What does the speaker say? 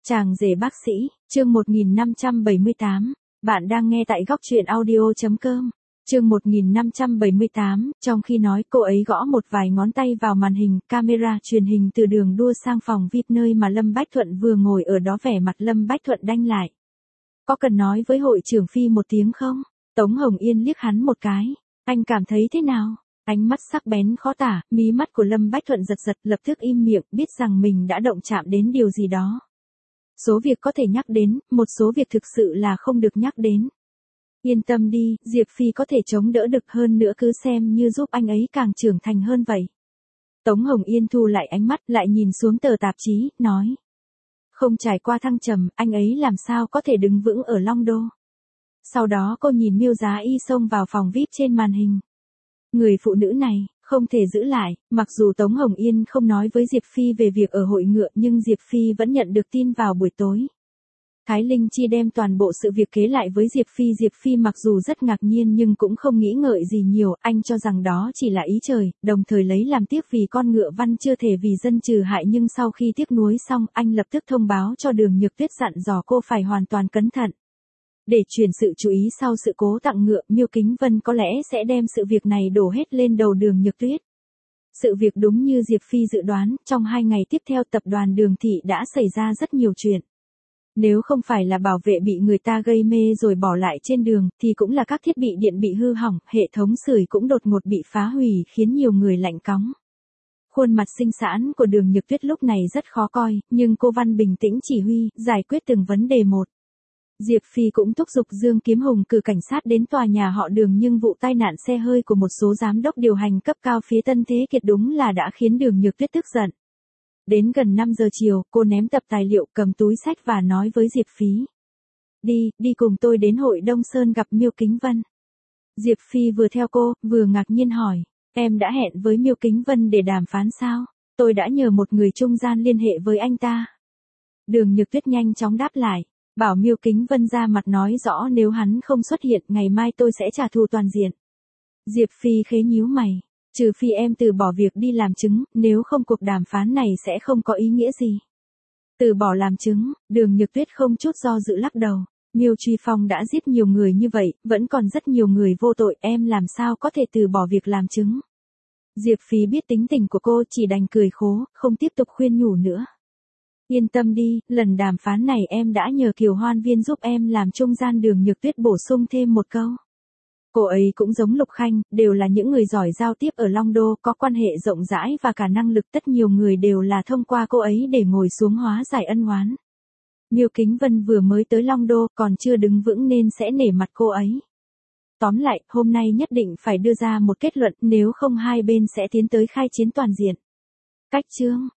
Chàng rể bác sĩ, chương 1578, bạn đang nghe tại góc truyện audio.com. Chương 1578, trong khi nói cô ấy gõ một vài ngón tay vào màn hình, camera truyền hình từ đường đua sang phòng VIP nơi mà Lâm Bách Thuận vừa ngồi ở đó, vẻ mặt Lâm Bách Thuận đanh lại. Có cần nói với hội trưởng Phi một tiếng không? Tống Hồng Yên liếc hắn một cái. Anh cảm thấy thế nào? Ánh mắt sắc bén khó tả, mí mắt của Lâm Bách Thuận giật giật, lập tức im miệng, biết rằng mình đã động chạm đến điều gì đó. Số việc có thể nhắc đến, một số việc thực sự là không được nhắc đến. Yên tâm đi, Diệp Phi có thể chống đỡ được, hơn nữa cứ xem như giúp anh ấy càng trưởng thành hơn vậy. Tống Hồng Yên thu lại ánh mắt, lại nhìn xuống tờ tạp chí, nói. Không trải qua thăng trầm, anh ấy làm sao có thể đứng vững ở Long Đô. Sau đó cô nhìn Miêu Giá Y xông vào phòng VIP trên màn hình. Người phụ nữ này, không thể giữ lại, mặc dù Tống Hồng Yên không nói với Diệp Phi về việc ở hội ngựa nhưng Diệp Phi vẫn nhận được tin vào buổi tối. Thái Linh Chi đem toàn bộ sự việc kể lại với Diệp Phi mặc dù rất ngạc nhiên nhưng cũng không nghĩ ngợi gì nhiều, anh cho rằng đó chỉ là ý trời, đồng thời lấy làm tiếc vì con ngựa văn chưa thể vì dân trừ hại, nhưng sau khi tiếc nuối xong, anh lập tức thông báo cho Đường Nhược Tuyết dặn dò cô phải hoàn toàn cẩn thận. Để chuyển sự chú ý sau sự cố tặng ngựa, Miêu Kính Vân có lẽ sẽ đem sự việc này đổ hết lên đầu Đường Nhược Tuyết. Sự việc đúng như Diệp Phi dự đoán, trong 2 ngày tiếp theo tập đoàn Đường Thị đã xảy ra rất nhiều chuyện. Nếu không phải là bảo vệ bị người ta gây mê rồi bỏ lại trên đường, thì cũng là các thiết bị điện bị hư hỏng, hệ thống sưởi cũng đột ngột bị phá hủy khiến nhiều người lạnh cóng. Khuôn mặt xinh xắn của Đường Nhược Tuyết lúc này rất khó coi, nhưng cô Văn bình tĩnh chỉ huy, giải quyết từng vấn đề một. Diệp Phi cũng thúc giục Dương Kiếm Hùng cử cảnh sát đến tòa nhà họ Đường, nhưng vụ tai nạn xe hơi của một số giám đốc điều hành cấp cao phía Tân Thế Kiệt đúng là đã khiến Đường Nhược Tuyết tức giận. Đến gần 5 giờ chiều, cô ném tập tài liệu, cầm túi sách và nói với Diệp Phi. Đi cùng tôi đến hội Đông Sơn gặp Miêu Kính Vân. Diệp Phi vừa theo cô, vừa ngạc nhiên hỏi, em đã hẹn với Miêu Kính Vân để đàm phán sao? Tôi đã nhờ một người trung gian liên hệ với anh ta. Đường Nhược Tuyết nhanh chóng đáp lại, bảo Miêu Kính Vân ra mặt nói rõ nếu hắn không xuất hiện, ngày mai tôi sẽ trả thù toàn diện. Diệp Phi khế nhíu mày. Trừ phi em từ bỏ việc đi làm chứng, nếu không cuộc đàm phán này sẽ không có ý nghĩa gì. Từ bỏ làm chứng, Đường Nhược Tuyết không chút do dự lắc đầu. Miêu Truy Phong đã giết nhiều người như vậy, vẫn còn rất nhiều người vô tội, em làm sao có thể từ bỏ việc làm chứng. Diệp Phi biết tính tình của cô, chỉ đành cười khố, không tiếp tục khuyên nhủ nữa. Yên tâm đi, lần đàm phán này em đã nhờ Kiều Hoan Viên giúp em làm trung gian. Đường Nhược Tuyết bổ sung thêm một câu. Cô ấy cũng giống Lục Khanh, đều là những người giỏi giao tiếp ở Long Đô, có quan hệ rộng rãi và cả năng lực, tất nhiều người đều là thông qua cô ấy để ngồi xuống hóa giải ân oán. Miêu Kính Vân vừa mới tới Long Đô, còn chưa đứng vững nên sẽ nể mặt cô ấy. Tóm lại, hôm nay nhất định phải đưa ra một kết luận, nếu không hai bên sẽ tiến tới khai chiến toàn diện. Cách chương